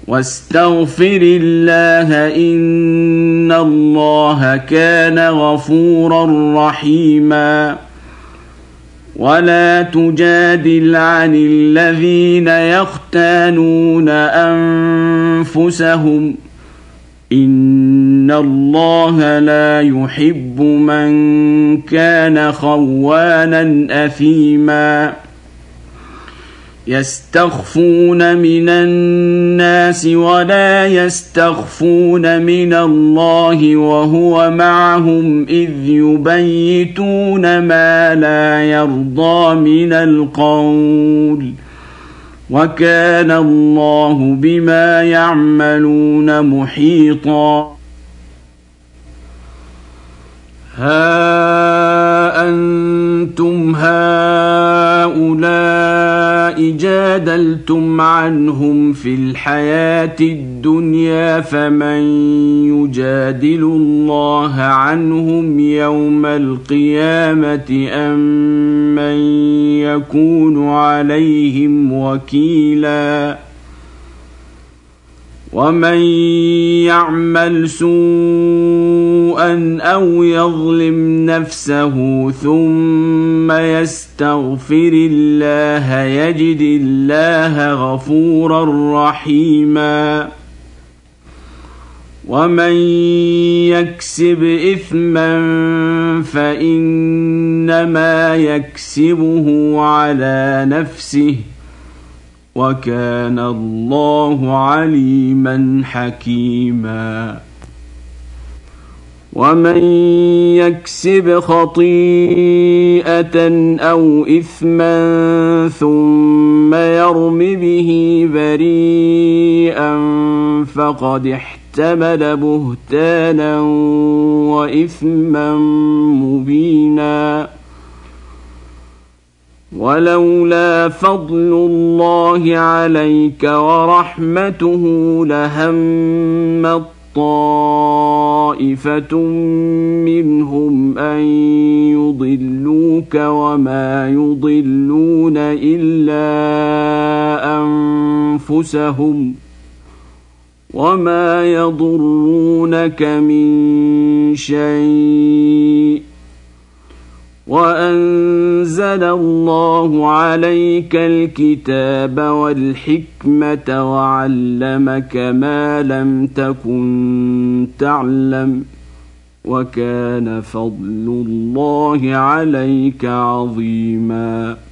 واستغفر الله إن الله كان غفورا رحيما. ولا تجادل عن الذين يختانون أنفسهم إن الله لا يحب من كان خوانا أثيما. يستخفون من الناس ولا يستخفون من الله وهو معهم إذ يبيتون ما لا يرضى من القول وكان الله بما يعملون محيطا. ها أنتم هؤلاء جادلتم عنهم في الحياة الدنيا فمن يجادل الله عنهم يوم القيامة أم من يكون عليهم وكيلا. ومن يعمل سوءا أو يظلم نفسه ثم يستغفر الله يجد الله غفورا رحيما. ومن يكسب إثما فإنما يكسبه على نفسه وكان الله عليما حكيما. ومن يكسب خطيئة أو إثما ثم يرم به بريئا فقد احتمل بهتانا وإثما مبينا. ولولا فضل الله عليك ورحمته لهمت طائفة منهم أن يضلوك وما يضلون إلا أنفسهم وما يضرونك من شيء. وأنزل الله عليك الكتاب والحكمة وعلمك ما لم تكن تعلم وكان فضل الله عليك عظيما.